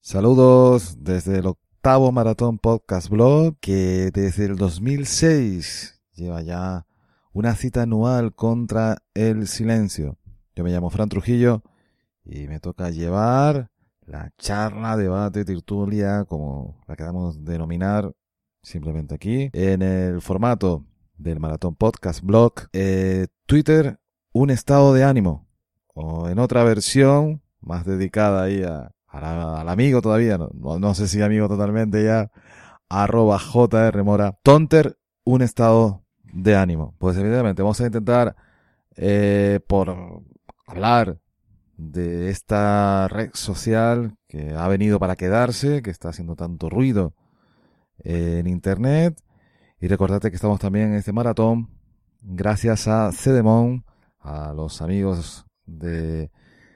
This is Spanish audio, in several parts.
Saludos desde el octavo Maratón Podcast Blog, que desde el 2006 lleva ya una cita anual contra el silencio. Yo me llamo Fran Trujillo y me toca llevar la charla, debate, tertulia, como la queramos denominar, simplemente aquí, en el formato del Maratón Podcast Blog. Twitter, un estado de ánimo, o en otra versión más dedicada ahí al amigo todavía, no sé si amigo totalmente ya, @JRMora, Tonter, un estado de ánimo. Pues evidentemente vamos a intentar por hablar de esta red social que ha venido para quedarse, que está haciendo tanto ruido en internet. Y recordate que estamos también en este maratón gracias a Cedemon, a los amigos de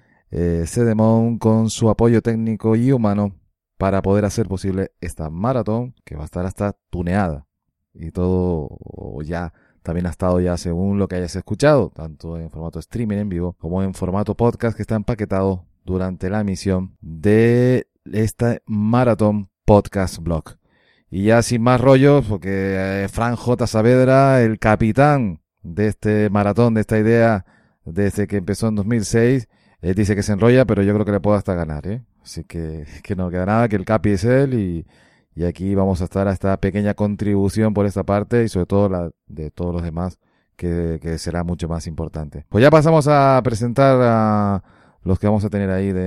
Cedemon, con su apoyo técnico y humano para poder hacer posible esta maratón, que va a estar hasta tuneada y todo ya también ha estado ya según lo que hayas escuchado, tanto en formato streaming en vivo como en formato podcast, que está empaquetado durante la emisión de este maratón podcast blog. Y ya sin más rollos, porque Fran J. Saavedra, el capitán de este maratón, de esta idea desde que empezó en 2006, él dice que se enrolla, pero yo creo que le puedo hasta ganar, ¿eh? Así que no queda nada, que el capi es él y aquí vamos a estar a esta pequeña contribución por esta parte y sobre todo la de todos los demás, que será mucho más importante. Pues ya pasamos a presentar a los que vamos a tener ahí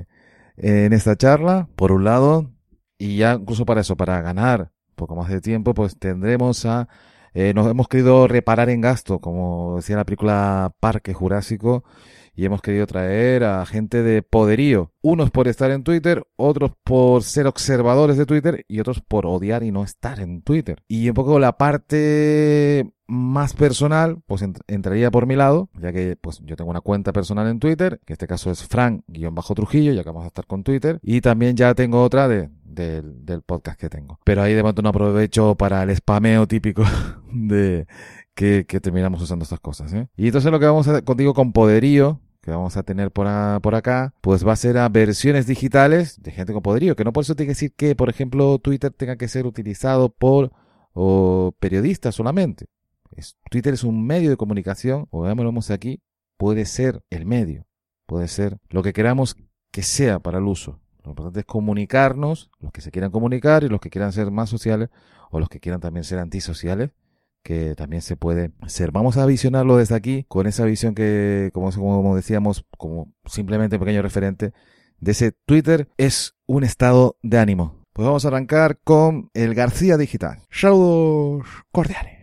en esta charla. Por un lado, y ya incluso para eso, para ganar un poco más de tiempo, pues tendremos nos hemos querido reparar en gasto, como decía la película Parque Jurásico, y hemos querido traer a gente de poderío. Unos por estar en Twitter, otros por ser observadores de Twitter y otros por odiar y no estar en Twitter. Y un poco la parte más personal, pues entraría por mi lado, ya que pues yo tengo una cuenta personal en Twitter, que en este caso es Fran_Trujillo, ya que vamos a estar con Twitter. Y también ya tengo otra del podcast que tengo. Pero ahí de momento no aprovecho para el spameo típico de que terminamos usando estas cosas, ¿eh? Y entonces lo que vamos a hacer contigo con poderío, que vamos a tener por acá, pues va a ser a versiones digitales de gente con poderío, que no por eso tiene que decir que, por ejemplo, Twitter tenga que ser utilizado por periodistas solamente. Twitter es un medio de comunicación, o veámoslo aquí, puede ser el medio, puede ser lo que queramos que sea para el uso. Lo importante es comunicarnos, los que se quieran comunicar y los que quieran ser más sociales, o los que quieran también ser antisociales, que también se puede ser. Vamos a visionarlo desde aquí, con esa visión que, como decíamos, como simplemente un pequeño referente de ese Twitter, es un estado de ánimo. Pues vamos a arrancar con el García Digital. Saludos cordiales.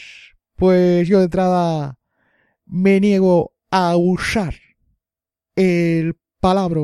Pues yo de entrada me niego a usar el palabra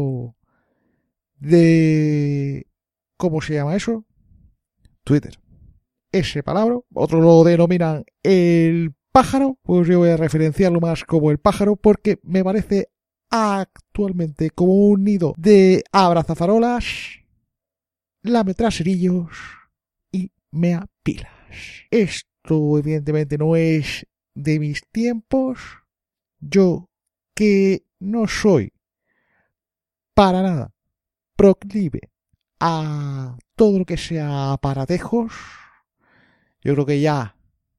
de... ¿cómo se llama eso? Twitter. Ese palabra, otros lo denominan el pájaro, pues yo voy a referenciarlo más como el pájaro porque me parece actualmente como un nido de abrazafarolas, lametraserillos y meapilas. Esto evidentemente no es de mis tiempos. Yo, que no soy para nada proclive a todo lo que sea aparatejos, yo creo que ya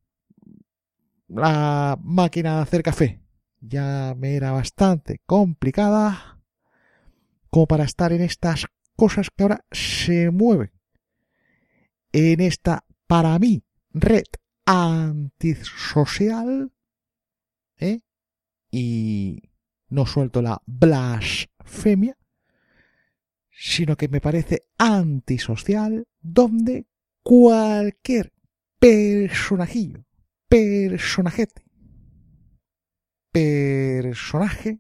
la máquina de hacer café ya me era bastante complicada como para estar en estas cosas que ahora se mueven en esta, para mí, red antisocial, ¿eh? Y no suelto la blasfemia, sino que me parece antisocial, donde cualquier personajillo, personajete, personaje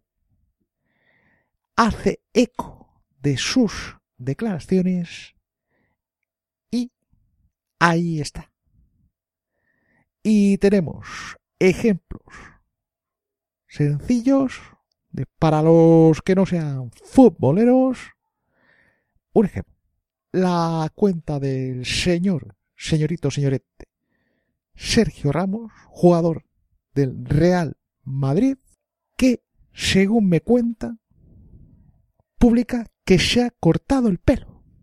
hace eco de sus declaraciones y ahí está. Y tenemos ejemplos sencillos para los que no sean futboleros. Un ejemplo, la cuenta del señorete Sergio Ramos, jugador del Real Madrid, que, según me cuenta, publica que se ha cortado el pelo.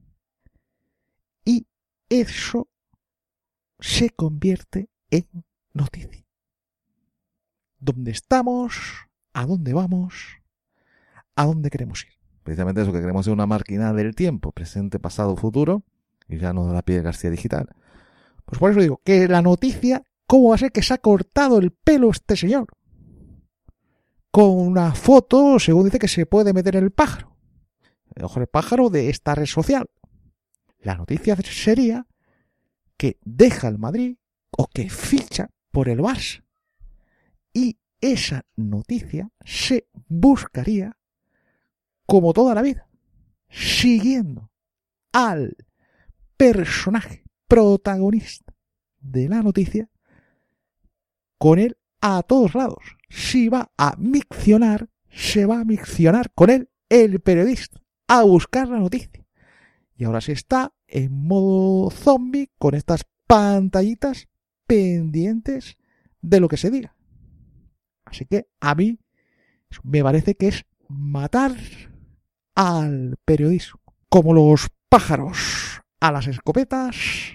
eso se convierte en noticia. ¿Dónde estamos? ¿A dónde vamos? ¿A dónde queremos ir? Precisamente eso, que queremos ser una máquina del tiempo, presente, pasado, futuro, y ya nos da la pie García Digital. Pues por eso digo, que la noticia, ¿cómo va a ser que se ha cortado el pelo este señor? Con una foto, según dice, que se puede meter en el pájaro. El ojo del pájaro de esta red social. La noticia sería que deja el Madrid o que ficha por el Barça. Y esa noticia se buscaría como toda la vida, siguiendo al personaje protagonista de la noticia, con él a todos lados. Si va a miccionar, se va a miccionar con él el periodista, a buscar la noticia. Y ahora se está en modo zombie con estas pantallitas pendientes de lo que se diga. Así que a mí me parece que es matar al periodismo. Como los pájaros a las escopetas.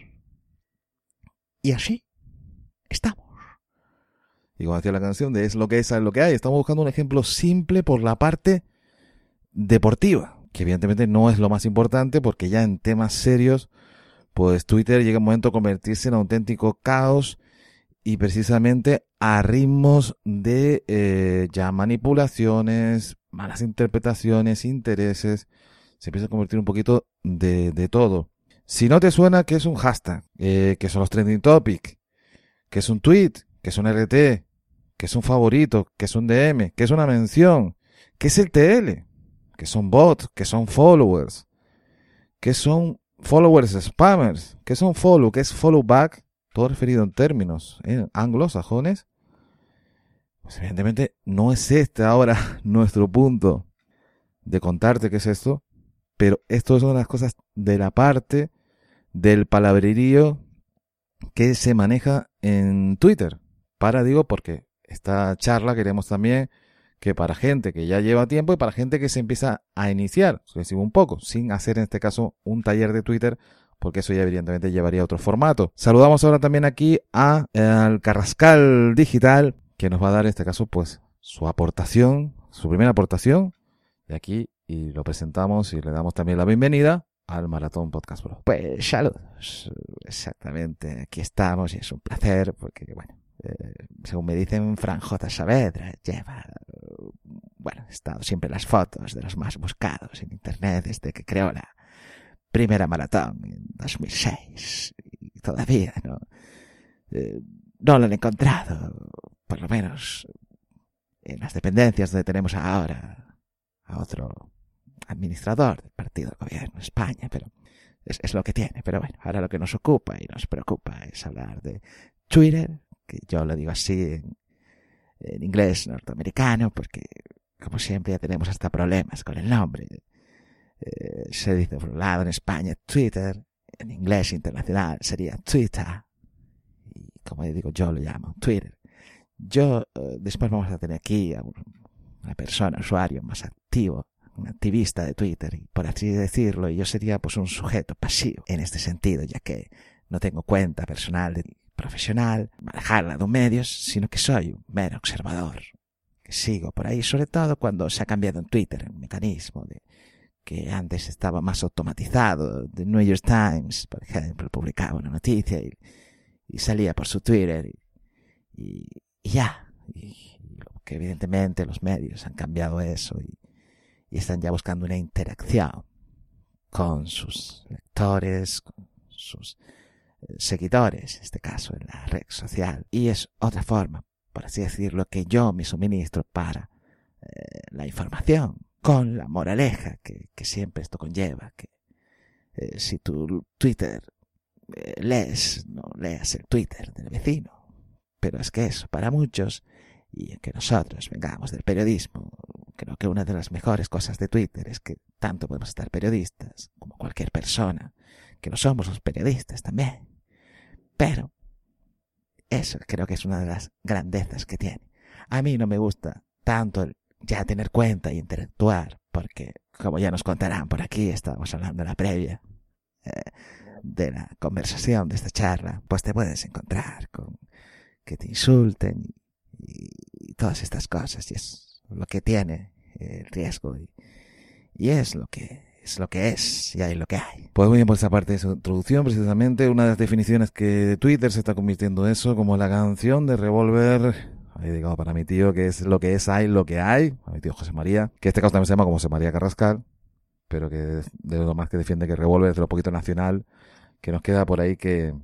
Y así estamos. Y como decía la canción de es lo que es lo que hay, estamos buscando un ejemplo simple por la parte deportiva, que evidentemente no es lo más importante, porque ya en temas serios, pues Twitter llega un momento a convertirse en auténtico caos, y precisamente a ritmos de ya manipulaciones, malas interpretaciones, intereses, se empieza a convertir un poquito de todo. Si no te suena, ¿qué es un hashtag? ¿Qué son los trending topics? ¿Qué es un tweet? ¿Qué es un RT? ¿Qué es un favorito? ¿Qué es un DM? ¿Qué es una mención? ¿Qué es el TL? ¿Qué son bots? ¿Qué son followers? ¿Qué son followers spammers? ¿Qué son follow? ¿Qué es follow back? Todo referido en términos anglosajones. Pues evidentemente no es este ahora nuestro punto de contarte qué es esto, pero esto es una de las cosas de la parte del palabrerío que se maneja en Twitter. Porque esta charla queremos también que para gente que ya lleva tiempo y para gente que se empieza a iniciar, un poco, sin hacer en este caso un taller de Twitter, porque eso ya evidentemente llevaría otro formato. Saludamos ahora también aquí al Carrascal Digital, que nos va a dar en este caso pues su aportación, su primera aportación, y lo presentamos y le damos también la bienvenida al Maratón Podcast Bro. Pues saludos, exactamente, aquí estamos y es un placer porque, bueno, según me dicen, Fran J. Saavedra lleva, he estado siempre en las fotos de los más buscados en internet desde que creó la primera maratón en 2006 y todavía no lo han encontrado, por lo menos en las dependencias donde tenemos ahora a otro administrador del partido del gobierno de España, pero es lo que tiene. Pero bueno, ahora lo que nos ocupa y nos preocupa es hablar de Twitter, que yo lo digo así en inglés norteamericano, porque como siempre ya tenemos hasta problemas con el nombre. Se dice por un lado en España Twitter, en inglés internacional sería Twitter, y como digo yo lo llamo Twitter. Después vamos a tener aquí a una persona, usuario más activo, un activista de Twitter, y por así decirlo, yo sería pues un sujeto pasivo en este sentido, ya que no tengo cuenta personal ni profesional, manejarla de medios, sino que soy un mero observador, que sigo por ahí, sobre todo cuando se ha cambiado en Twitter el mecanismo que antes estaba más automatizado. The New York Times, por ejemplo, publicaba una noticia y salía por su Twitter y ya. Y que evidentemente los medios han cambiado eso y están ya buscando una interacción con sus lectores, con sus seguidores, en este caso en la red social. Y es otra forma, por así decirlo, que yo me suministro para la información, con la moraleja que siempre esto conlleva, que si tu Twitter lees, no leas el Twitter del vecino. Pero es que eso, para muchos, y que nosotros vengamos del periodismo, creo que una de las mejores cosas de Twitter es que tanto podemos estar periodistas como cualquier persona, que no somos los periodistas también. Pero eso creo que es una de las grandezas que tiene. A mí no me gusta tanto el ya tener cuenta y interactuar, porque como ya nos contarán por aquí, estábamos hablando en la previa, de la conversación, de esta charla, pues te puedes encontrar con que te insulten y todas estas cosas, y es lo que tiene el riesgo, y es lo que es, y hay lo que hay. Pues muy bien, pues aparte de su introducción, precisamente, una de las definiciones que Twitter se está convirtiendo eso, como la canción de Revolver, ahí digo para mi tío, que es lo que es, hay lo que hay, a mi tío José María, que este caso también se llama como José María Carrascal, pero que de lo más que defiende que Revolver es de lo poquito nacional, que nos queda por ahí que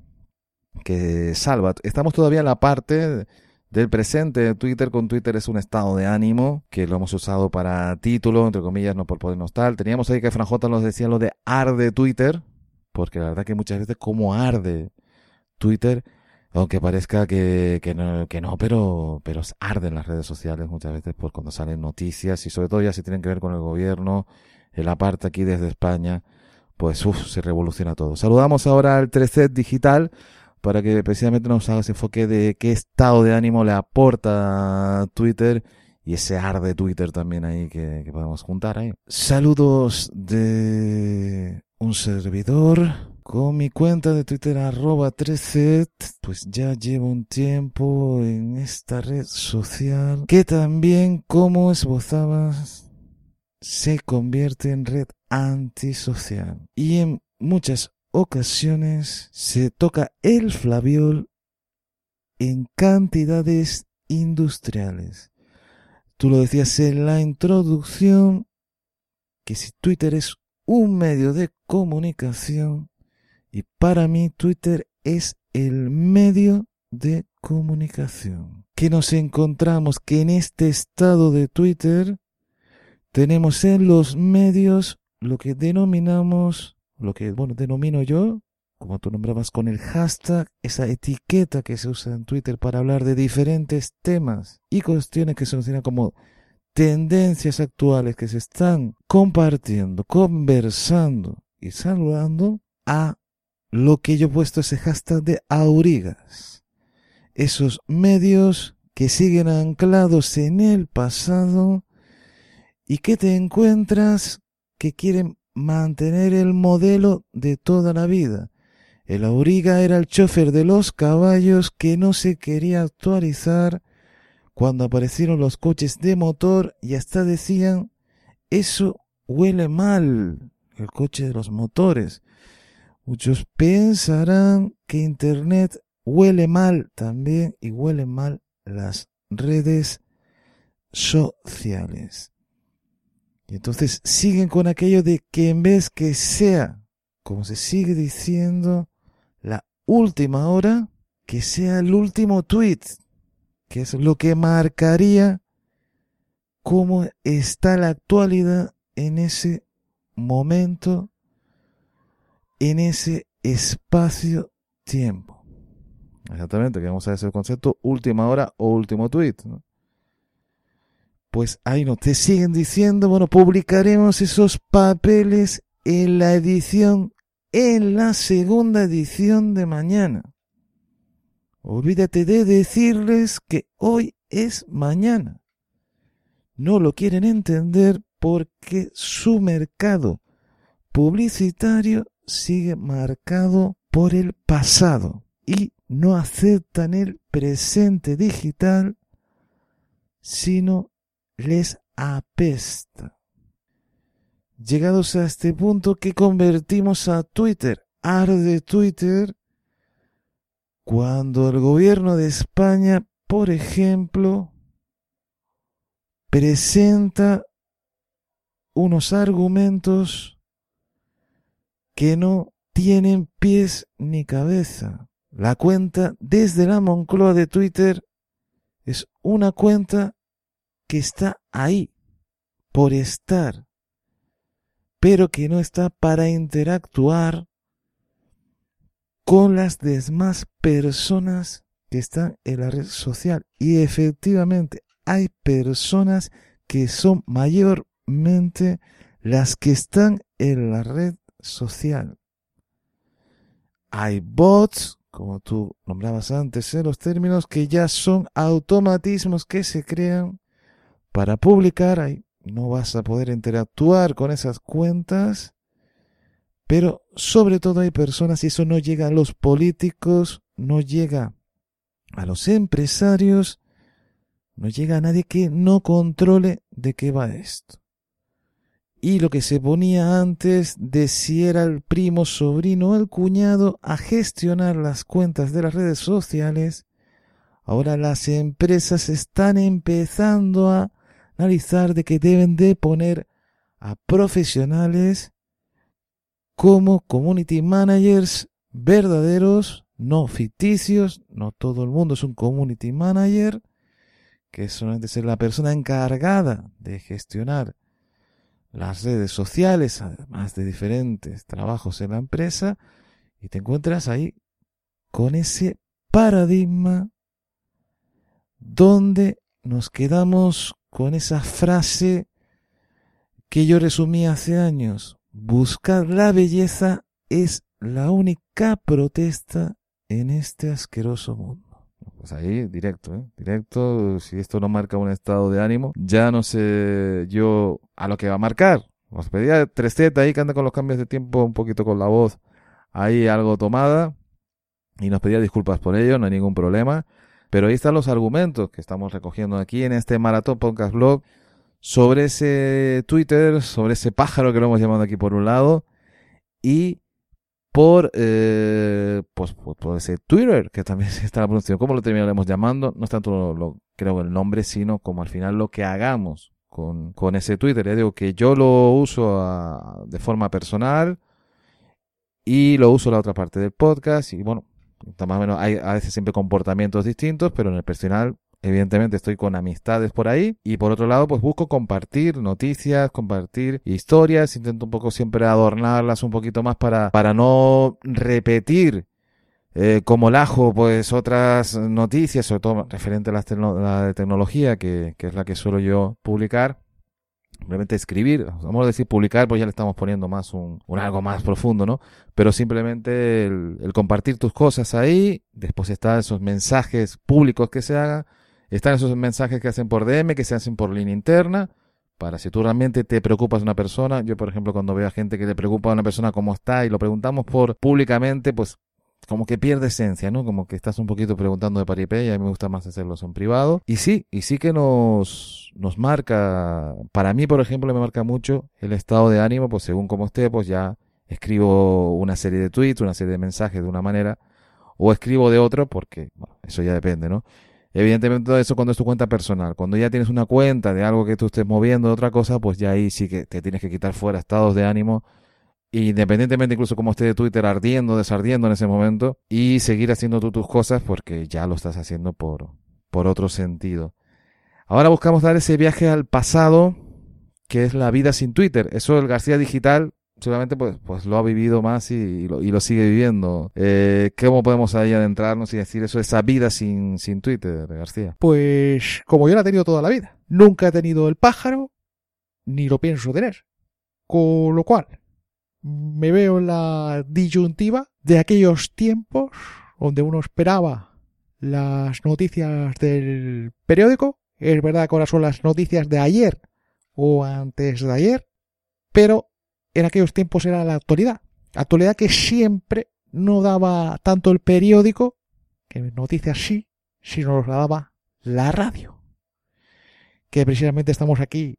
salva. Estamos todavía en la parte del presente de Twitter. Con Twitter es un estado de ánimo que lo hemos usado para título, entre comillas, no por podernos tal. Teníamos ahí que Franjota nos decía lo de arde Twitter, porque la verdad que muchas veces como arde Twitter, aunque parezca que no, pero arden las redes sociales muchas veces por cuando salen noticias, y sobre todo ya si tienen que ver con el gobierno, en la parte aquí desde España, pues se revoluciona todo. Saludamos ahora al 3C Digital para que precisamente nos haga ese enfoque de qué estado de ánimo le aporta Twitter y ese arde Twitter también ahí que podemos juntar ahí. Saludos de un servidor con mi cuenta de Twitter @3C. Pues ya llevo un tiempo en esta red social que también, como esbozabas, se convierte en red antisocial, y en muchas ocasiones se toca el flabiol en cantidades industriales. Tú lo decías en la introducción, que si Twitter es un medio de comunicación, y para mí Twitter es el medio de comunicación, que nos encontramos que en este estado de Twitter tenemos en los medios lo que denominamos, denomino yo, como tú nombrabas con el hashtag, esa etiqueta que se usa en Twitter para hablar de diferentes temas y cuestiones que se consideran como tendencias actuales que se están compartiendo, conversando y saludando, a lo que yo he puesto ese hashtag de aurigas. Esos medios que siguen anclados en el pasado y que te encuentras que quieren mantener el modelo de toda la vida. El auriga era el chofer de los caballos que no se quería actualizar cuando aparecieron los coches de motor, y hasta decían, eso huele mal, el coche de los motores. Muchos pensarán que Internet huele mal también, y huelen mal las redes sociales. Y entonces siguen con aquello de que en vez que sea, como se sigue diciendo, la última hora, que sea el último tweet, que es lo que marcaría cómo está la actualidad en ese momento, en ese espacio-tiempo. Exactamente, que vamos a hacer el concepto última hora o último tweet, ¿no? Pues ahí no te siguen diciendo, bueno, publicaremos esos papeles en la segunda edición de mañana. Olvídate de decirles que hoy es mañana. No lo quieren entender porque su mercado publicitario sigue marcado por el pasado y no aceptan el presente digital, sino les apesta. Llegados a este punto, que convertimos a Twitter, arde Twitter, cuando el gobierno de España, por ejemplo, presenta unos argumentos que no tienen pies ni cabeza. La cuenta desde la Moncloa de Twitter es una cuenta que está ahí por estar, pero que no está para interactuar con las demás personas que están en la red social. Y efectivamente hay personas que son mayormente las que están en la red social. Hay bots, como tú nombrabas antes en los términos, que ya son automatismos que se crean para publicar. Ahí no vas a poder interactuar con esas cuentas, Pero sobre todo hay personas, y eso no llega a los políticos, no llega a los empresarios, no llega a nadie que no controle de qué va esto. Y lo que se ponía antes de si era el primo, sobrino o el cuñado a gestionar las cuentas de las redes sociales, ahora las empresas están empezando a analizar de que deben de poner a profesionales como community managers verdaderos, no ficticios. No todo el mundo es un community manager, que solamente es la persona encargada de gestionar las redes sociales, además de diferentes trabajos en la empresa, y te encuentras ahí con ese paradigma donde nos quedamos con esa frase que yo resumí hace años: buscar la belleza es la única protesta en este asqueroso mundo. Pues ahí, directo, si esto no marca un estado de ánimo, ya no sé yo a lo que va a marcar. Os pedía 3Z ahí, que anda con los cambios de tiempo un poquito con la voz ahí algo tomada, y nos pedía disculpas por ello, no hay ningún problema. Pero ahí están los argumentos que estamos recogiendo aquí en este Maratón Podcast Blog sobre ese Twitter, sobre ese pájaro que lo hemos llamado aquí por un lado, y por ese Twitter, que también se está pronunciando. ¿Cómo lo terminaremos llamando? No es tanto creo el nombre, sino como al final lo que hagamos con ese Twitter. Ya digo que yo lo uso de forma personal y lo uso la otra parte del podcast, y bueno, más o menos hay a veces siempre comportamientos distintos, pero en el personal evidentemente estoy con amistades por ahí, y por otro lado pues busco compartir noticias, compartir historias, intento un poco siempre adornarlas un poquito más para no repetir como lajo pues otras noticias, sobre todo referente a la de tecnología, que es la que suelo yo publicar. Simplemente escribir, vamos a decir publicar, pues ya le estamos poniendo más un algo más profundo, ¿no? Pero simplemente el compartir tus cosas ahí. Después están esos mensajes públicos que se hagan, están esos mensajes que hacen por DM, que se hacen por línea interna, para si tú realmente te preocupas de una persona. Yo, por ejemplo, cuando veo a gente que le preocupa a una persona cómo está y lo preguntamos públicamente, pues como que pierde esencia, ¿no? Como que estás un poquito preguntando de paripé, y a mí me gusta más hacerlo en privado. Y sí que nos marca, para mí, por ejemplo, me marca mucho el estado de ánimo, pues según como esté, pues ya escribo una serie de tweets, una serie de mensajes de una manera, o escribo de otro, porque bueno, eso ya depende, ¿no? Evidentemente todo eso cuando es tu cuenta personal. Cuando ya tienes una cuenta de algo que tú estés moviendo, de otra cosa, pues ya ahí sí que te tienes que quitar fuera estados de ánimo, independientemente incluso como esté de Twitter ardiendo, desardiendo en ese momento, y seguir haciendo tú tus cosas porque ya lo estás haciendo por otro sentido. Ahora buscamos dar ese viaje al pasado, que es la vida sin Twitter. Eso el García Digital seguramente pues lo ha vivido más y lo sigue viviendo. ¿Cómo podemos ahí adentrarnos y decir eso, esa vida sin Twitter, García? Pues como yo la he tenido toda la vida. Nunca he tenido el pájaro, ni lo pienso tener. Con lo cual me veo en la disyuntiva de aquellos tiempos donde uno esperaba las noticias del periódico. Es verdad que ahora son las noticias de ayer o antes de ayer, pero en aquellos tiempos era la actualidad. Actualidad que siempre no daba tanto el periódico, que noticias sí, sino nos la daba la radio. Que precisamente estamos aquí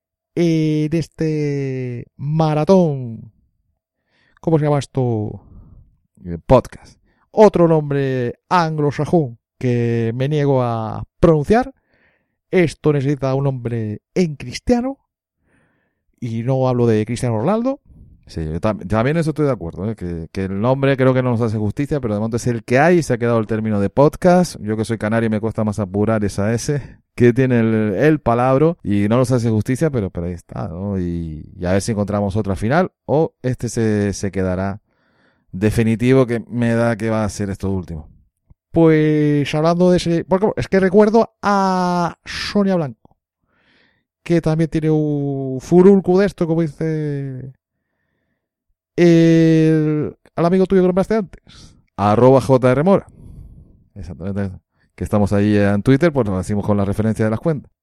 en este maratón. ¿Cómo se llama esto? Podcast. Otro nombre anglosajón que me niego a pronunciar. Esto necesita un nombre en cristiano. Y no hablo de Cristiano Ronaldo. Sí, yo también eso estoy de acuerdo, ¿eh? Que el nombre creo que no nos hace justicia, pero de momento es el que hay y se ha quedado el término de podcast. Yo que soy canario me cuesta más apurar esa S que tiene el palabra, y no nos hace justicia, pero ahí está, ¿no? Y a ver si encontramos otra final o este se quedará definitivo, que me da que va a ser esto último. Pues hablando de ese... Porque es que recuerdo a Sonia Blanco, que también tiene un furulcu de esto, como dice al amigo tuyo que nombraste antes. @JRMora. Exactamente. Que estamos ahí en Twitter, pues nos decimos con la referencia de las cuentas.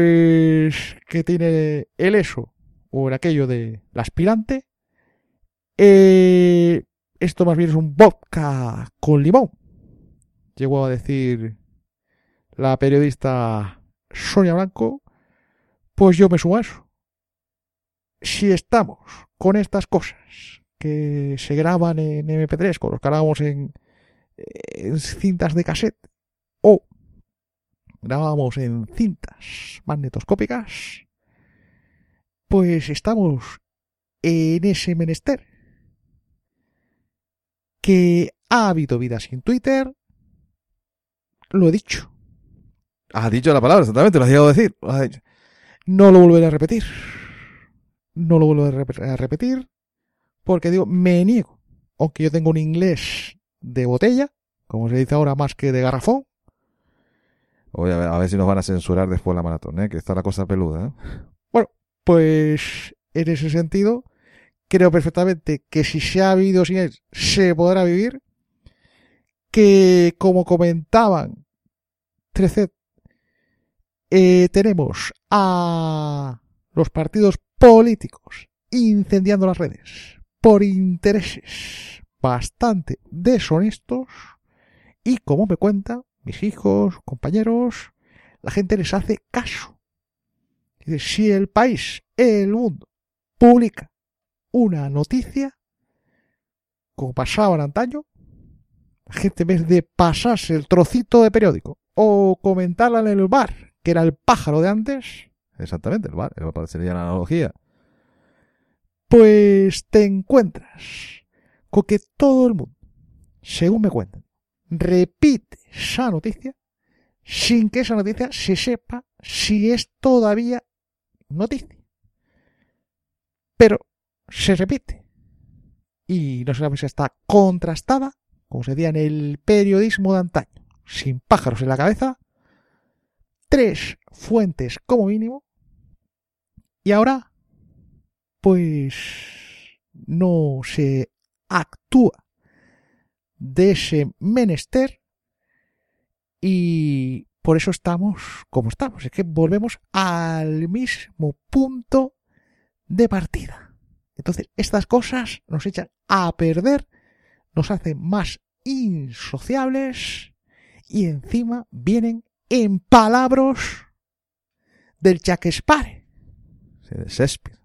Pues que tiene el eso, o el aquello de la aspirante, Esto más bien es un vodka con limón, llegó a decir la periodista Sonia Blanco. Pues yo me sumo a eso. Si estamos con estas cosas que se graban en MP3, con los que grabamos en cintas de cassette, o grabamos en cintas magnetoscópicas, pues estamos en ese menester. Que ha habido vida sin Twitter, lo he dicho. Has dicho la palabra, exactamente, lo has llegado a decir. Lo has dicho. No lo volveré a repetir. No lo volveré a repetir porque digo, me niego. Aunque yo tengo un inglés de botella, como se dice ahora, más que de garrafón. Oye, a ver si nos van a censurar después la maratón, que está la cosa peluda, ¿eh? Bueno, pues en ese sentido, creo perfectamente que si se ha vivido sin él, se podrá vivir. Que, como comentaban 13, tenemos a los partidos políticos incendiando las redes por intereses bastante deshonestos y, como me cuentan mis hijos, compañeros, la gente les hace caso. Si el país, el mundo, publica una noticia, como pasaba en antaño, la gente, en vez de pasarse el trocito de periódico o comentarla en el bar, que era el pájaro de antes, exactamente, el bar sería la analogía, pues te encuentras con que todo el mundo, según me cuentan, repite esa noticia sin que esa noticia se sepa si es todavía noticia. Pero se repite y no se sabe si está contrastada, como se decía en el periodismo de antaño, sin pájaros en la cabeza, 3 fuentes como mínimo, y ahora pues no se actúa de ese menester y por eso estamos como estamos. Es que volvemos al mismo punto de partida. Entonces estas cosas nos echan a perder, nos hacen más insociables y encima vienen en palabras del Shakespeare. Sí, de Shakespeare.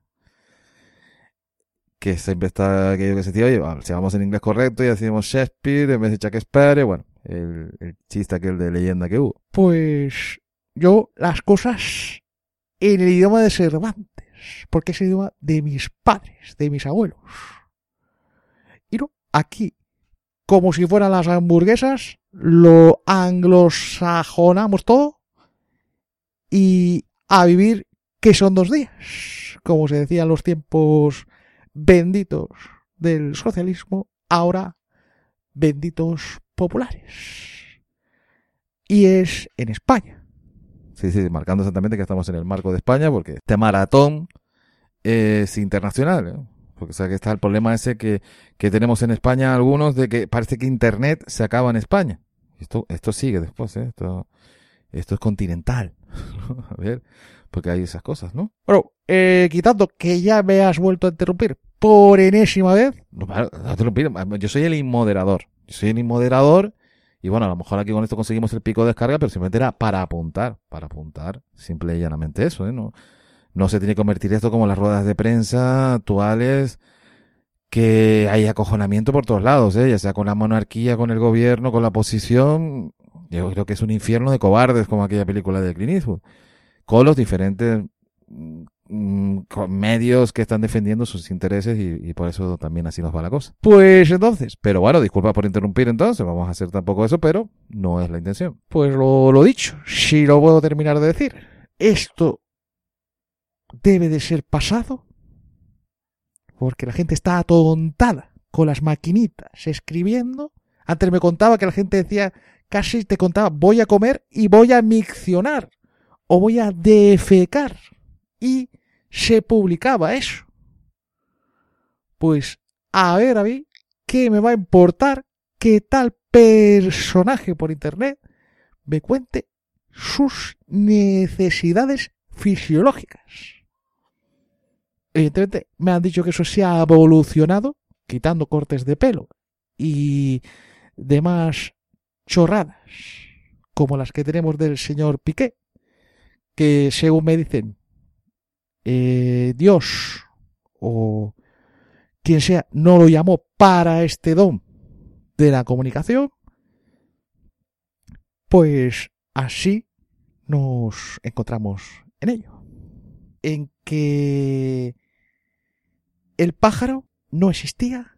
Que siempre está aquello que se dice, oye, si vamos en inglés correcto y decimos Shakespeare en vez de Shakespeare, bueno, el chiste aquel de leyenda que hubo. Pues yo las cosas en el idioma de Cervantes, porque es el idioma de mis padres, de mis abuelos. Y no, aquí, como si fueran las hamburguesas, lo anglosajonamos todo y a vivir que son 2 días, como se decía en los tiempos benditos del socialismo, ahora benditos populares. Y es en España. Sí, marcando exactamente que estamos en el marco de España, porque este maratón es internacional, ¿eh? Porque o sea, que está el problema ese que tenemos en España algunos, de que parece que Internet se acaba en España. Esto sigue después, ¿eh? Esto es continental. A ver, porque hay esas cosas, ¿no? Bueno, quitando que ya me has vuelto a interrumpir por enésima vez. No, yo soy el inmoderador. Y bueno, a lo mejor aquí con esto conseguimos el pico de descarga, pero simplemente era para apuntar, simple y llanamente eso, ¿eh? No se tiene que convertir esto como las ruedas de prensa actuales, que hay acojonamiento por todos lados, ¿eh? Ya sea con la monarquía, con el gobierno, con la oposición. Yo creo que es un infierno de cobardes, como aquella película de Clint Eastwood, con los diferentes con medios que están defendiendo sus intereses y por eso también así nos va la cosa. Pues entonces, pero bueno, disculpa por interrumpir entonces, vamos a hacer tampoco eso, pero no es la intención. Pues lo dicho, si lo puedo terminar de decir, esto debe de ser pasado porque la gente está atontada con las maquinitas escribiendo. Antes me contaba que la gente decía, casi te contaba, voy a comer y voy a miccionar o voy a defecar, y se publicaba eso. Pues a ver, a mí, ¿qué me va a importar que tal personaje por internet me cuente sus necesidades fisiológicas? Evidentemente me han dicho que eso se ha evolucionado, quitando cortes de pelo y demás chorradas, como las que tenemos del señor Piqué, que según me dicen, Dios o quien sea no lo llamó para este don de la comunicación, pues así nos encontramos en ello. En que el pájaro no existía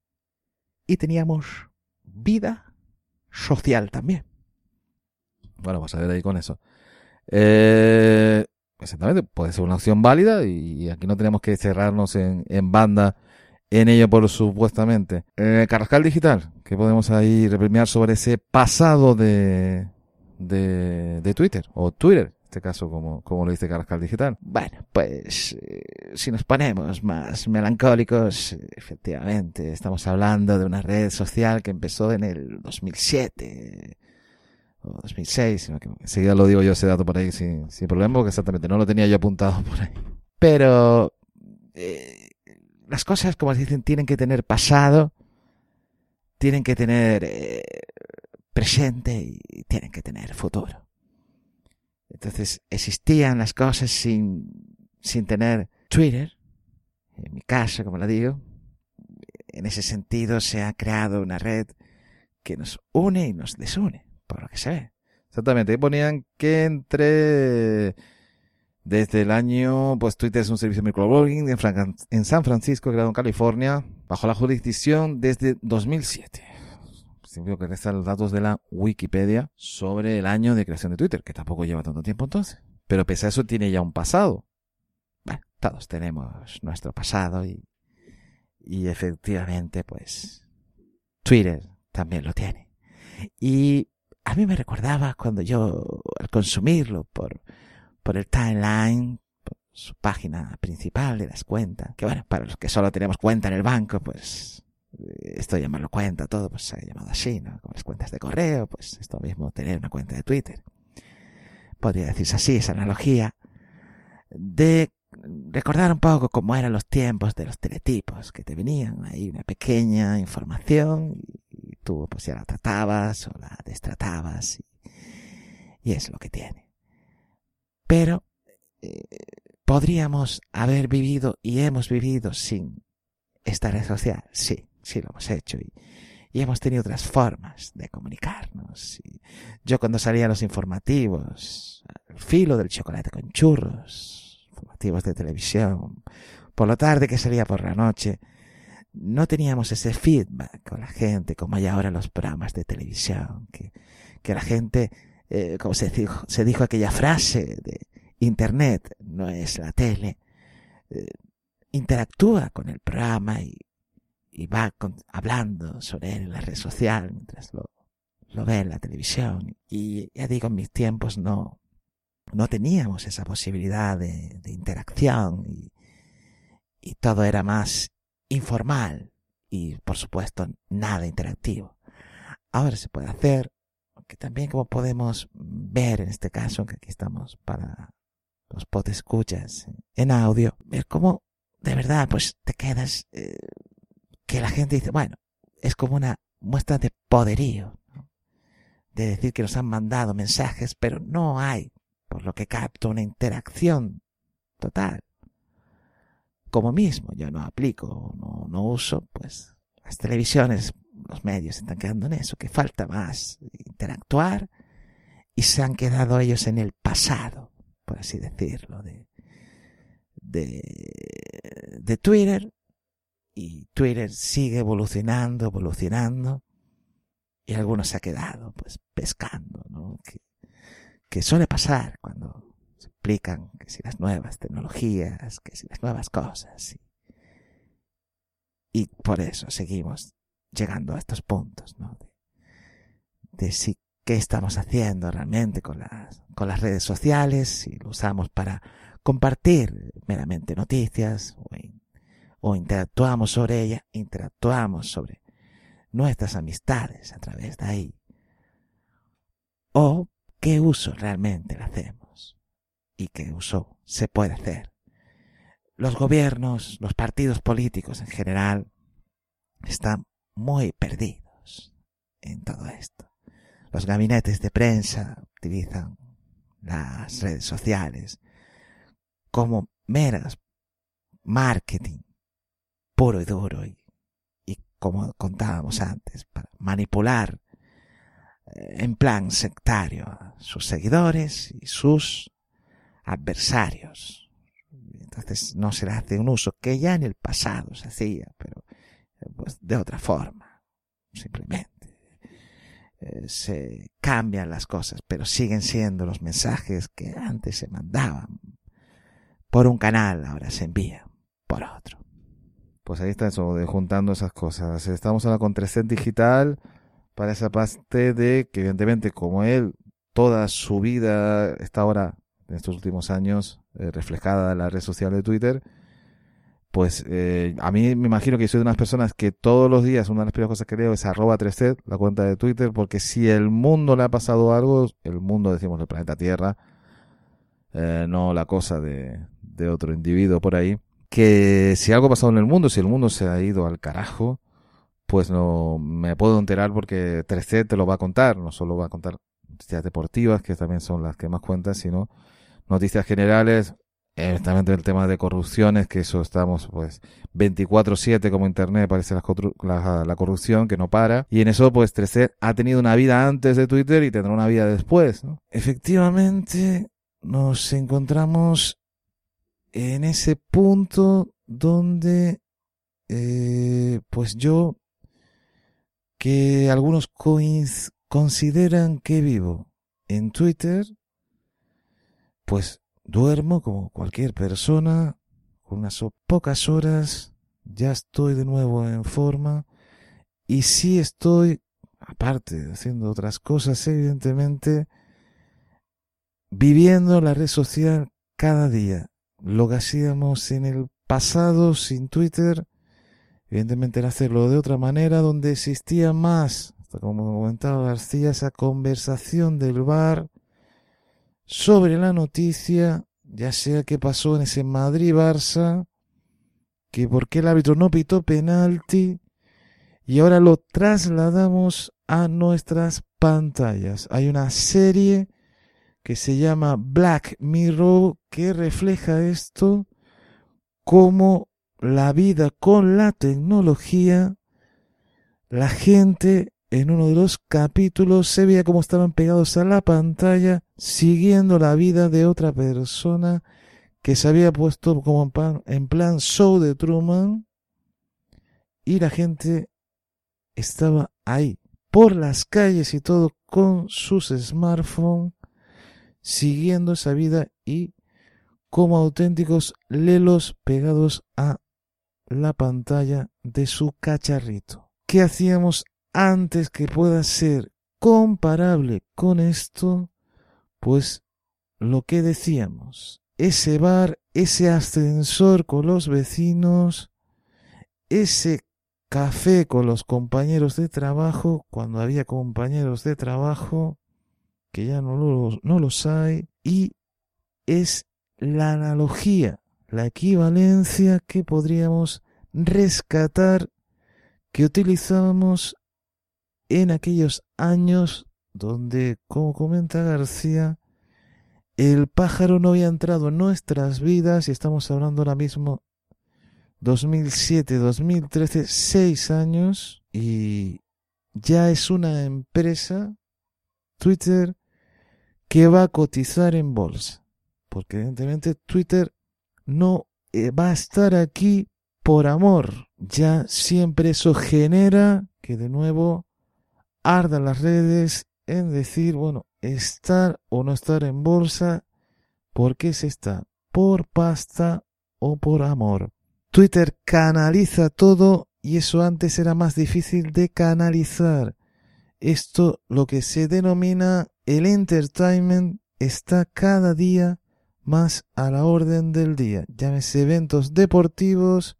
y teníamos vida social también. Bueno, vamos a ver ahí con eso. Exactamente, puede ser una opción válida y aquí no tenemos que cerrarnos en banda en ello por supuestamente. Carrascal Digital, ¿qué podemos ahí reprimiar sobre ese pasado de Twitter? O Twitter, en este caso, como lo dice Carrascal Digital. Bueno, pues si nos ponemos más melancólicos, efectivamente, estamos hablando de una red social que empezó en el 2007 o 2006, sino que enseguida lo digo yo ese dato por ahí sin problema, porque exactamente no lo tenía yo apuntado por ahí. Pero las cosas, como dicen, tienen que tener pasado, tienen que tener presente y tienen que tener futuro. Entonces existían las cosas sin tener Twitter, en mi caso, como lo digo. En ese sentido se ha creado una red que nos une y nos desune, por lo que se ve. Exactamente, ahí ponían que desde el año, pues Twitter es un servicio de microblogging en San Francisco, creado en California, bajo la jurisdicción desde 2007. Significa que restan los datos de la Wikipedia sobre el año de creación de Twitter, que tampoco lleva tanto tiempo entonces. Pero pese a eso tiene ya un pasado. Bueno, todos tenemos nuestro pasado y efectivamente, pues, Twitter también lo tiene. Y a mí me recordaba cuando yo, al consumirlo por el timeline, por su página principal de las cuentas, que bueno, para los que solo tenemos cuenta en el banco, pues esto de llamarlo cuenta, todo pues se ha llamado así, ¿no? Como las cuentas de correo, pues esto mismo, tener una cuenta de Twitter. Podría decirse así, esa analogía de recordar un poco cómo eran los tiempos de los teletipos, que te venían ahí una pequeña información y tú pues ya la tratabas o la destratabas y es lo que tiene. Pero podríamos haber vivido y hemos vivido sin esta red social, sí lo hemos hecho y hemos tenido otras formas de comunicarnos. Y yo cuando salía a los informativos, al filo del chocolate con churros, informativos de televisión, por la tarde que salía por la noche, no teníamos ese feedback con la gente como hay ahora en los programas de televisión, que la gente, como se dijo aquella frase de Internet no es la tele, interactúa con el programa y va hablando sobre él en la red social mientras lo ve en la televisión. Y ya digo, en mis tiempos no teníamos esa posibilidad de interacción y todo era más informal y por supuesto nada interactivo. Ahora se puede hacer, aunque también como podemos ver en este caso, que aquí estamos para los podescuchas en audio, ver cómo de verdad pues te quedas, que la gente dice, bueno, es como una muestra de poderío, ¿no? De decir que nos han mandado mensajes, pero no hay, por lo que capto, una interacción total. Como mismo yo no aplico, no uso, pues las televisiones, los medios están quedando en eso, que falta más interactuar y se han quedado ellos en el pasado, por así decirlo, de Twitter, y Twitter sigue evolucionando y algunos se ha quedado pues pescando, ¿no? Que suele pasar cuando se explican que si las nuevas tecnologías, que si las nuevas cosas y por eso seguimos llegando a estos puntos, ¿no? De si qué estamos haciendo realmente con las redes sociales, si lo usamos para compartir meramente noticias o interactuamos sobre nuestras amistades a través de ahí, o qué uso realmente le hacemos y qué uso se puede hacer. Los gobiernos, los partidos políticos en general, están muy perdidos en todo esto. Los gabinetes de prensa utilizan las redes sociales como meras marketing puro y duro y como contábamos antes, para manipular en plan sectario a sus seguidores y sus adversarios. Entonces no se le hace un uso que ya en el pasado se hacía, pero pues de otra forma. Simplemente se cambian las cosas, pero siguen siendo los mensajes que antes se mandaban por un canal, ahora se envían por otro. Pues ahí está eso, de juntando esas cosas. Estamos ahora con 3C Digital para esa parte de que evidentemente como él, toda su vida está ahora, en estos últimos años, reflejada en la red social de Twitter. Pues a mí me imagino que soy de unas personas que todos los días, una de las primeras cosas que leo es @3C, la cuenta de Twitter, porque si el mundo le ha pasado algo, el mundo, decimos, el planeta Tierra, no la cosa de otro individuo por ahí, que si algo ha pasado en el mundo, si el mundo se ha ido al carajo, pues no me puedo enterar porque 3C te lo va a contar, no solo va a contar noticias deportivas, que también son las que más cuentan, sino noticias generales, evidentemente el tema de corrupciones, que eso estamos pues 24/7 como internet, parece la corrupción que no para, y en eso pues 3C ha tenido una vida antes de Twitter y tendrá una vida después, ¿no? Efectivamente nos encontramos en ese punto donde pues yo, que algunos consideran que vivo en Twitter, pues duermo como cualquier persona, con unas pocas horas ya estoy de nuevo en forma, y sí estoy, aparte de haciendo otras cosas, evidentemente, viviendo la red social cada día. Lo que hacíamos en el pasado sin Twitter, evidentemente era hacerlo de otra manera, donde existía más, como comentaba García, esa conversación del bar sobre la noticia, ya sea que pasó en ese Madrid-Barça, que por qué el árbitro no pitó penalti, y ahora lo trasladamos a nuestras pantallas. Hay una serie que se llama Black Mirror que refleja esto, como la vida con la tecnología, la gente en uno de los capítulos se veía como estaban pegados a la pantalla siguiendo la vida de otra persona que se había puesto como en plan show de Truman, y la gente estaba ahí por las calles y todo con sus smartphones siguiendo esa vida y como auténticos lelos pegados a la pantalla de su cacharrito. ¿Qué hacíamos antes que pueda ser comparable con esto? Pues lo que decíamos, ese bar, ese ascensor con los vecinos, ese café con los compañeros de trabajo, cuando había compañeros de trabajo, que ya no los hay, y es la analogía, la equivalencia que podríamos rescatar que utilizábamos en aquellos años donde, como comenta García, el pájaro no había entrado en nuestras vidas, y estamos hablando ahora mismo 2007, 2013, 6 años, y ya es una empresa, Twitter, que va a cotizar en bolsa. Porque evidentemente Twitter no va a estar aquí por amor. Ya siempre eso genera que de nuevo ardan las redes en decir, bueno, estar o no estar en bolsa, ¿por qué se está? ¿Por pasta o por amor? Twitter canaliza todo, y eso antes era más difícil de canalizar. Esto, lo que se denomina el entertainment, está cada día más a la orden del día. Llámese eventos deportivos,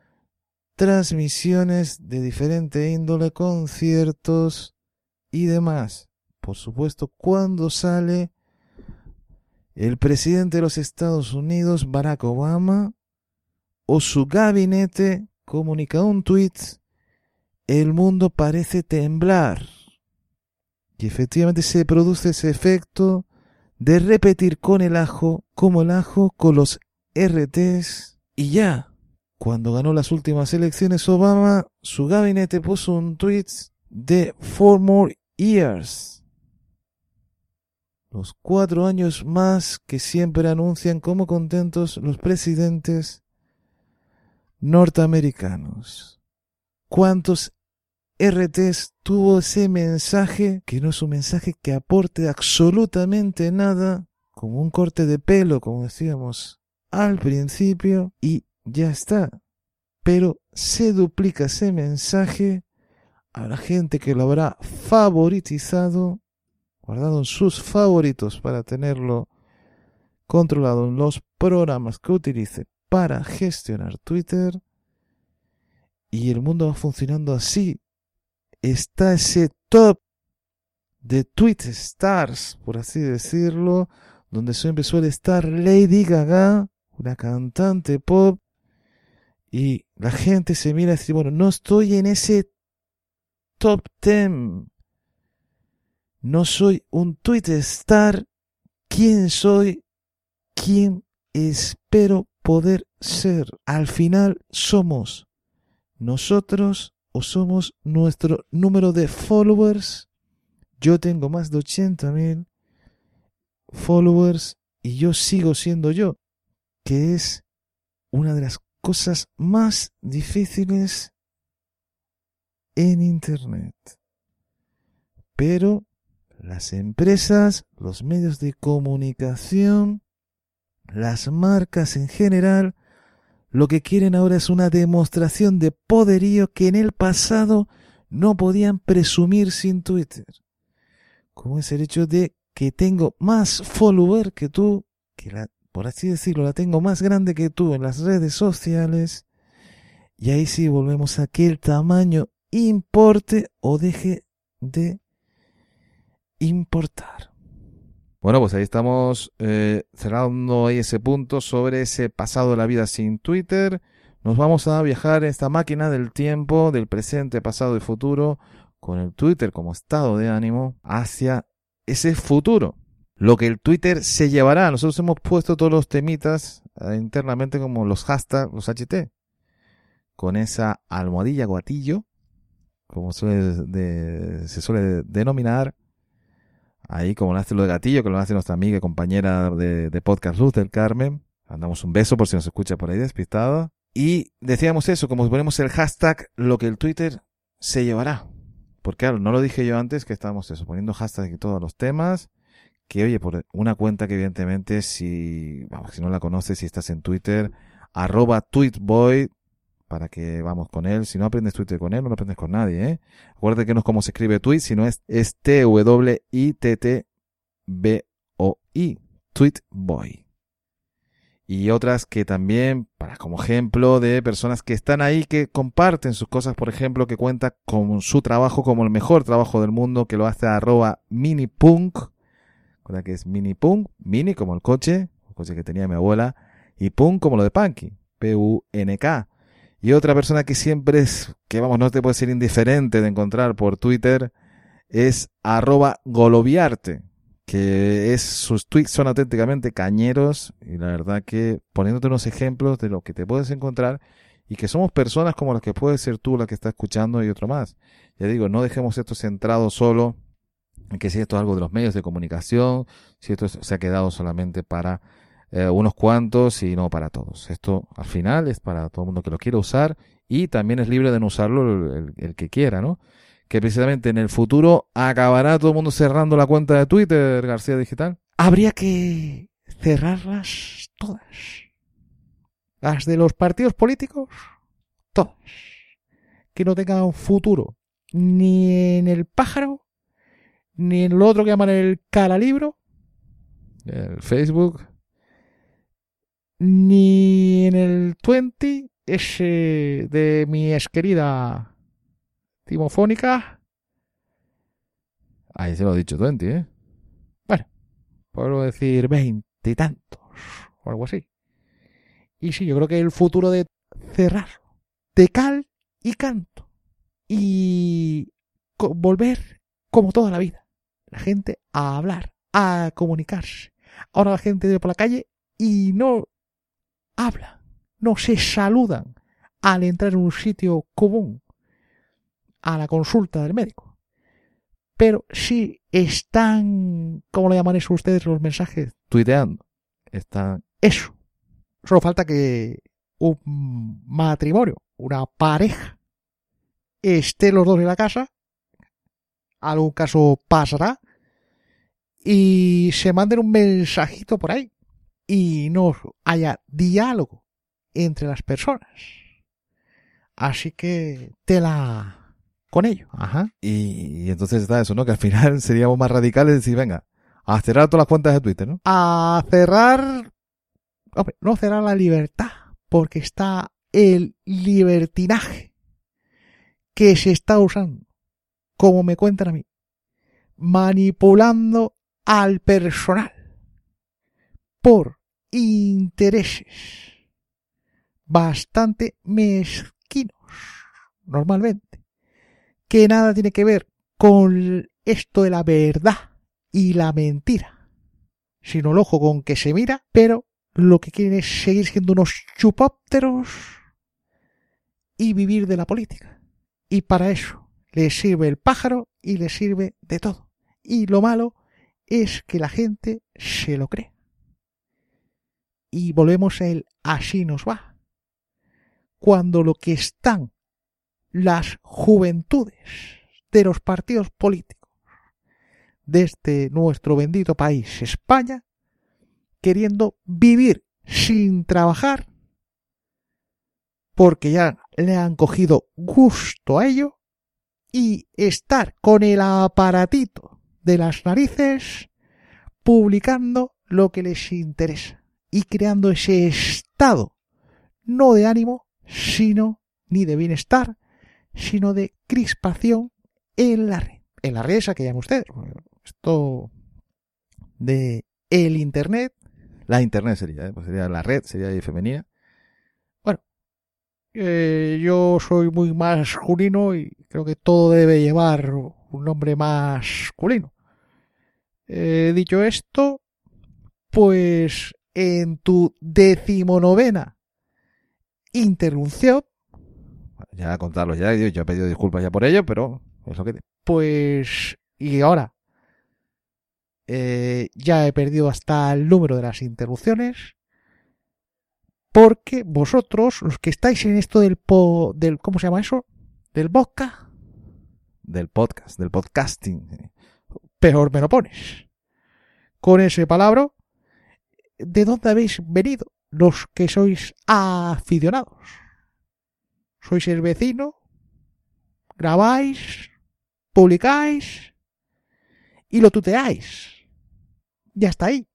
transmisiones de diferente índole, conciertos y demás. Por supuesto, cuando sale el presidente de los Estados Unidos, Barack Obama, o su gabinete, comunica un tweet el mundo parece temblar. Y efectivamente se produce ese efecto de repetir con el ajo, como el ajo, con los RTs. Y ya, cuando ganó las últimas elecciones Obama, su gabinete puso un tweet de 4 more years. Los 4 años más que siempre anuncian como contentos los presidentes norteamericanos. ¿Cuántos RTs tuvo ese mensaje? Que no es un mensaje que aporte absolutamente nada, como un corte de pelo, como decíamos al principio, y ya está. Pero se duplica ese mensaje a la gente que lo habrá favoritizado, guardado en sus favoritos para tenerlo controlado en los programas que utilice para gestionar Twitter, y el mundo va funcionando así. Está ese top de tweet stars, por así decirlo, donde siempre suele estar Lady Gaga, una cantante pop, y la gente se mira y dice, bueno, no estoy en ese top 10, no soy un tweet star. ¿Quién soy? ¿Quién espero poder ser? Al final somos nosotros o somos nuestro número de followers. Yo tengo más de 80.000 followers y yo sigo siendo yo, que es una de las cosas más difíciles en Internet. Pero las empresas, los medios de comunicación, las marcas en general, lo que quieren ahora es una demostración de poderío que en el pasado no podían presumir sin Twitter. Como es el hecho de que tengo más follower que tú, por así decirlo, la tengo más grande que tú en las redes sociales. Y ahí sí volvemos a que el tamaño importe o deje de importar. Bueno, pues ahí estamos cerrando ahí ese punto sobre ese pasado de la vida sin Twitter. Nos vamos a viajar en esta máquina del tiempo, del presente, pasado y futuro, con el Twitter como estado de ánimo, hacia ese futuro. Lo que el Twitter se llevará. Nosotros hemos puesto todos los temitas internamente como los hashtags, los HT, con esa almohadilla gatillo, como se suele denominar. Ahí, como lo hace lo de gatillo, que lo hace nuestra amiga y compañera de podcast Luz del Carmen. Mandamos un beso por si nos escucha por ahí despistada. Y decíamos eso, como ponemos el hashtag, lo que el Twitter se llevará. Porque claro, no lo dije yo antes, que estábamos eso, poniendo hashtag y todos los temas. Que oye, por una cuenta que evidentemente si no la conoces, si estás en Twitter, @tweetboy, para que vamos con él. Si no aprendes Twitter con él, no lo aprendes con nadie, ¿eh? Acuérdate que no es como se escribe tweet, sino es TWITTBOI, Tweetboy. Y otras que también, como ejemplo de personas que están ahí, que comparten sus cosas, por ejemplo, que cuenta con su trabajo como el mejor trabajo del mundo, que lo hace @minipunk, con que es minipunk, mini como el coche que tenía mi abuela, y punk como lo de punky, PUNK. Y otra persona que siempre no te puede ser indiferente de encontrar por Twitter, es @golobiarte, que sus tweets son auténticamente cañeros, y la verdad que poniéndote unos ejemplos de lo que te puedes encontrar, y que somos personas como las que puedes ser tú, la que está escuchando, y otro más. Ya digo, no dejemos esto centrado solo en que si esto es algo de los medios de comunicación, si esto se ha quedado solamente para unos cuantos y no para todos. Esto al final es para todo el mundo que lo quiera usar, y también es libre de no usarlo el que quiera, ¿no? Que precisamente en el futuro acabará todo el mundo cerrando la cuenta de Twitter, García Digital. Habría que cerrarlas todas. Las de los partidos políticos, todas. Que no tengan un futuro ni en el pájaro, ni en lo otro que llaman el caralibro, El Facebook, ni en el 20, ese de mi exquerida Timofónica. ahí se lo he dicho 20, ¿eh? Bueno, puedo decir 20 y tantos, o algo así. Y sí, yo creo que el futuro de cerrar de cal y canto y volver como toda la vida. La gente a hablar, a comunicarse. Ahora la gente va por la calle y no habla, no se saludan al entrar en un sitio común, a la consulta del médico. Pero sí están, ¿cómo lo llaman eso ustedes los mensajes? Tuiteando. Están... Eso. Solo falta que un matrimonio, una pareja, esté los dos en la casa, algún caso pasará, y se manden un mensajito por ahí y no haya diálogo entre las personas. Así que tela con ello. Ajá. Y entonces está eso, ¿no? Que al final seríamos más radicales y decir, venga, a cerrar todas las cuentas de Twitter, ¿no? A cerrar, hombre, no cerrar la libertad, porque está el libertinaje que se está usando, como me cuentan a mí, manipulando al personal por intereses bastante mezquinos, normalmente, que nada tiene que ver con esto de la verdad y la mentira, sino el ojo con que se mira, pero lo que quieren es seguir siendo unos chupópteros y vivir de la política. Y para eso les sirve el pájaro y les sirve de todo. Y lo malo es que la gente se lo cree. Y volvemos a él, así nos va. Cuando lo que están las juventudes de los partidos políticos de este nuestro bendito país, España, queriendo vivir sin trabajar, porque ya le han cogido gusto a ello, y estar con el aparatito de las narices publicando lo que les interesa y creando ese estado no de ánimo, sino ni de bienestar, sino de crispación en la red. En la red esa que llaman ustedes. Esto de el internet. La internet sería, pues sería la red, sería ahí femenina. Bueno, yo soy muy masculino y creo que todo debe llevar un nombre masculino. Dicho esto, pues en tu 19ª interrupción, Ya contarlo ya, yo he pedido disculpas ya por ello, pero es lo que... pues, y ahora ya he perdido hasta el número de las interrupciones, porque vosotros, los que estáis en esto del ¿cómo se llama eso? Del vodka, Del podcast, del podcasting. peor me lo pones. Con ese palabra, ¿de dónde habéis venido los que sois aficionados? ¿Sois el vecino? ¿Grabáis? ¿Publicáis? Y lo tuteáis. Ya está ahí.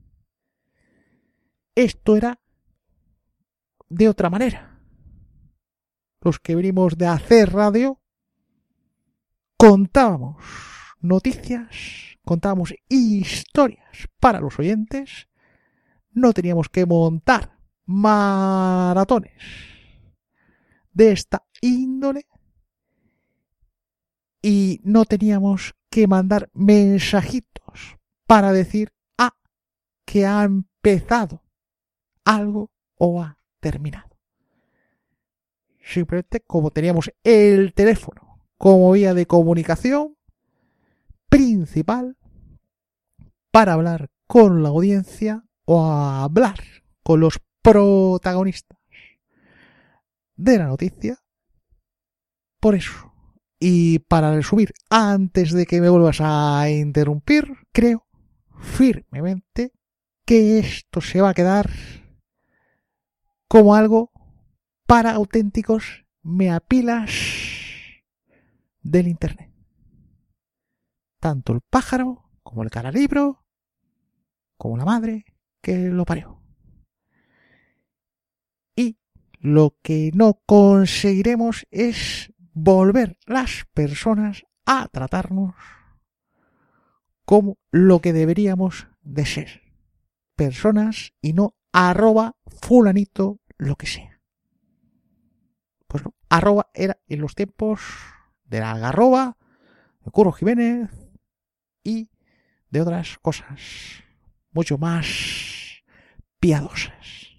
Esto era de otra manera. Los que venimos de hacer radio contábamos noticias, contábamos historias para los oyentes, no teníamos que montar maratones de esta índole y no teníamos que mandar mensajitos para decir que ha empezado algo o ha terminado. Simplemente, como teníamos el teléfono como vía de comunicación principal para hablar con la audiencia o hablar con los protagonistas de la noticia, por eso. Y para resumir, antes de que me vuelvas a interrumpir, creo firmemente que esto se va a quedar como algo para auténticos meapilas del internet. Tanto el pájaro, como el caralibro, como la madre que lo parió. Y lo que no conseguiremos es volver las personas a tratarnos como lo que deberíamos de ser. Personas y no @fulanito lo que sea. Pues no, @ era en los tiempos de la Algarroba, de Curro Jiménez y de otras cosas mucho más piadosas.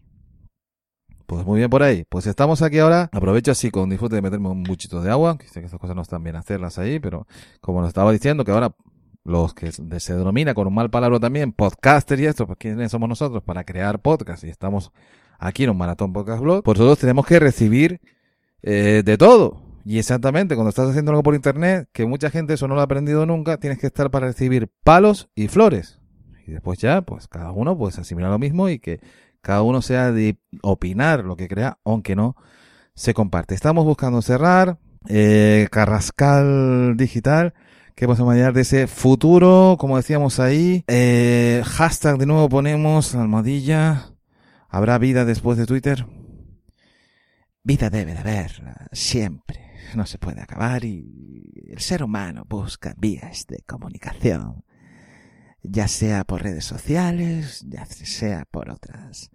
Pues muy bien por ahí. Pues estamos aquí ahora. Aprovecho así con disfrute de meterme un buchito de agua, que sé que estas cosas no están bien hacerlas ahí, pero como lo estaba diciendo, que ahora los que se denomina con un mal palabra también, podcaster y esto, pues ¿quiénes somos nosotros para crear podcast? Y estamos aquí en un Maratón Podcast Blog. Pues nosotros tenemos que recibir de todo. Y exactamente, cuando estás haciendo algo por internet, que mucha gente eso no lo ha aprendido nunca, tienes que estar para recibir palos y flores. Y después ya, pues cada uno pues asimila lo mismo y que cada uno sea de opinar lo que crea, aunque no se comparte. Estamos buscando cerrar Carrascal Digital, que vamos a mañana de ese futuro, como decíamos ahí. Hashtag de nuevo ponemos, almohadilla. ¿Habrá vida después de Twitter? Vida debe de haber, siempre. No se puede acabar y el ser humano busca vías de comunicación, ya sea por redes sociales, ya sea por otras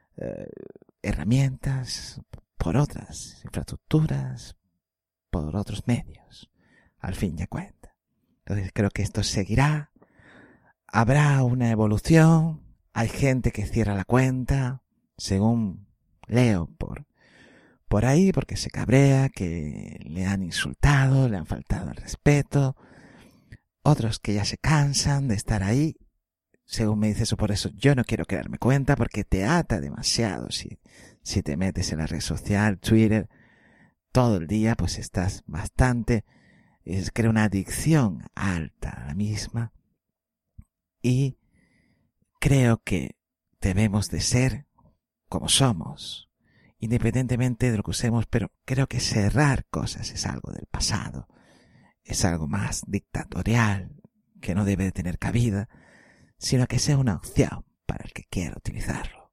herramientas, por otras infraestructuras, por otros medios, al fin y a cuenta. Entonces creo que esto seguirá, habrá una evolución, hay gente que cierra la cuenta, según leo por ahí, porque se cabrea, que le han insultado, le han faltado el respeto, otros que ya se cansan de estar ahí. Según me dice eso, por eso yo no quiero crearme cuenta, porque te ata demasiado si te metes en la red social, Twitter, todo el día, pues estás bastante, crea una adicción alta a la misma, y creo que debemos de ser como somos, independientemente de lo que usemos, pero creo que cerrar cosas es algo del pasado, es algo más dictatorial, que no debe de tener cabida, sino que sea una opción para el que quiera utilizarlo.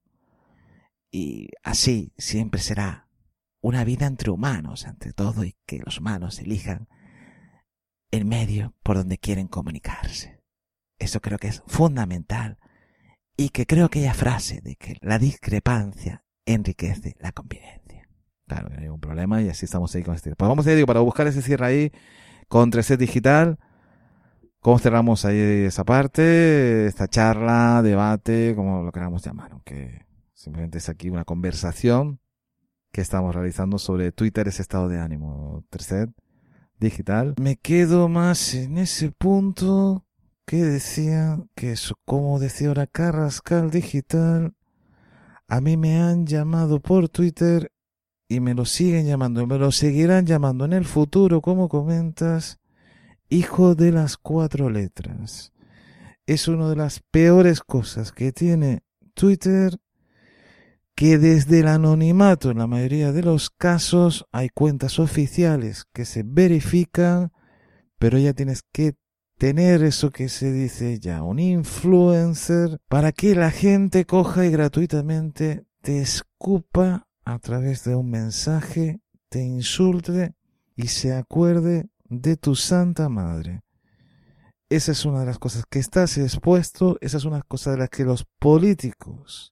Y así siempre será una vida entre humanos, ante todo, y que los humanos elijan el medio por donde quieren comunicarse. Eso creo que es fundamental, y que creo aquella frase de que la discrepancia enriquece la convivencia. Claro, hay un problema y así estamos ahí con este. Pues vamos a ir, para buscar ese cierre ahí con 3C Digital. ¿Cómo cerramos ahí esa parte? Esta charla, debate, como lo queramos llamar, aunque simplemente es aquí una conversación que estamos realizando sobre Twitter, ese estado de ánimo. 3C Digital. Me quedo más en ese punto que decía que eso, como decía ahora Carrascal Digital, a mí me han llamado por Twitter y me lo siguen llamando, y me lo seguirán llamando en el futuro, como comentas, hijo de las 4 letras. Es una de las peores cosas que tiene Twitter, que desde el anonimato, en la mayoría de los casos, hay cuentas oficiales que se verifican, pero ya tienes que tener eso que se dice ya, un influencer, para que la gente coja y gratuitamente te escupa a través de un mensaje, te insulte y se acuerde de tu santa madre. Esa es una de las cosas que estás expuesto, esa es una cosa de las que los políticos,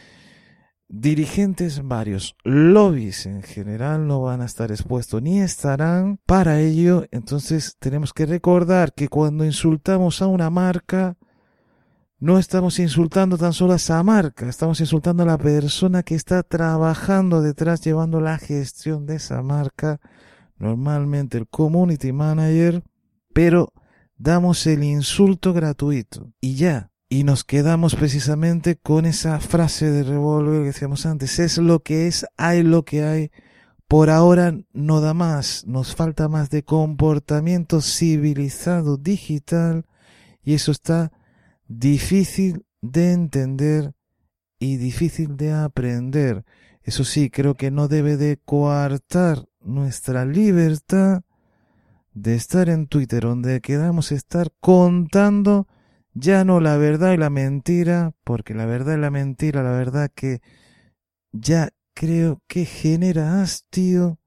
dirigentes varios, lobbies en general, no van a estar expuestos ni estarán para ello. Entonces tenemos que recordar que cuando insultamos a una marca, no estamos insultando tan solo a esa marca, estamos insultando a la persona que está trabajando detrás, llevando la gestión de esa marca, normalmente el community manager, pero damos el insulto gratuito y ya. Y nos quedamos precisamente con esa frase de revólver que decíamos antes, es lo que es, hay lo que hay, por ahora no da más, nos falta más de comportamiento civilizado digital, y eso está difícil de entender y difícil de aprender. Eso sí, creo que no debe de coartar nuestra libertad de estar en Twitter, donde queramos estar contando ya no la verdad y la mentira, porque la verdad y la mentira, la verdad que ya creo que genera hastío,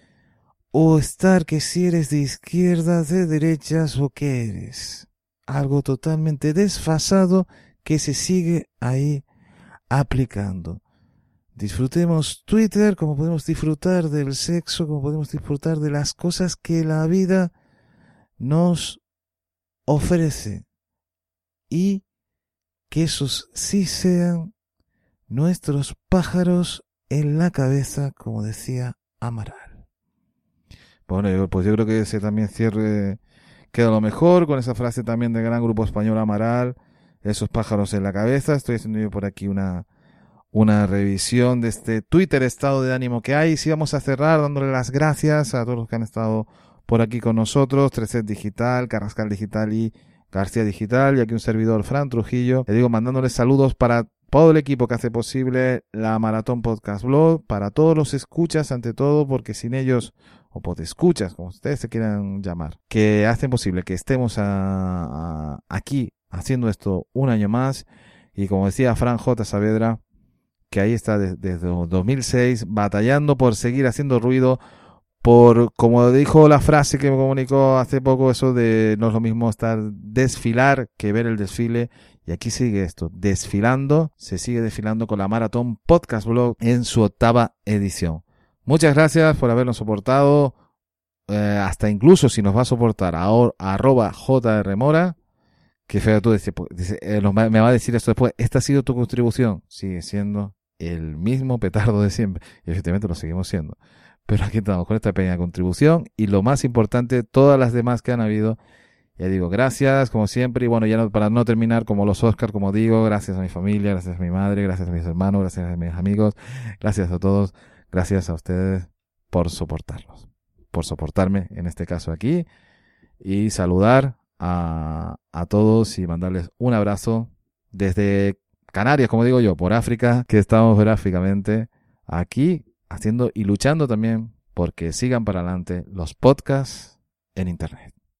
o estar que si eres de izquierdas, de derechas, o que eres algo totalmente desfasado que se sigue ahí aplicando. Disfrutemos Twitter como podemos disfrutar del sexo, como podemos disfrutar de las cosas que la vida nos ofrece. Y que esos sí sean nuestros pájaros en la cabeza, como decía Amaral. Bueno, pues yo creo que ese también cierre queda lo mejor, con esa frase también del gran grupo español Amaral, esos pájaros en la cabeza. Estoy haciendo yo por aquí una revisión de este Twitter estado de ánimo que hay. Sí, vamos a cerrar dándole las gracias a todos los que han estado por aquí con nosotros, Treset Digital, Carrascal Digital y García Digital, y aquí un servidor, Fran Trujillo. Le digo, mandándoles saludos para todo el equipo que hace posible la Maratón Podcast Blog, para todos los escuchas ante todo, porque sin ellos, o podescuchas, como ustedes se quieran llamar, que hacen posible que estemos aquí haciendo esto un año más. Y como decía Fran J. Saavedra, que ahí está desde 2006 batallando por seguir haciendo ruido, por, como dijo la frase que me comunicó hace poco, eso de no es lo mismo desfilar que ver el desfile. Y aquí sigue esto, se sigue desfilando con la Maratón Podcast Blog en su 8ª edición. Muchas gracias por habernos soportado, hasta incluso si nos va a soportar @jrmora, que feo tú me va a decir esto después, esta ha sido tu contribución. Sigue siendo el mismo petardo de siempre, y efectivamente lo seguimos siendo, pero aquí estamos con esta pequeña contribución, y lo más importante, todas las demás que han habido. Ya digo, gracias como siempre, y bueno, ya para no terminar como los Oscar, como digo, gracias a mi familia, gracias a mi madre, gracias a mis hermanos, gracias a mis amigos, gracias a todos, gracias a ustedes por soportarme en este caso aquí, y saludar a todos y mandarles un abrazo desde Canarias, como digo yo, por África, que estamos gráficamente aquí haciendo y luchando también porque sigan para adelante los podcasts en Internet.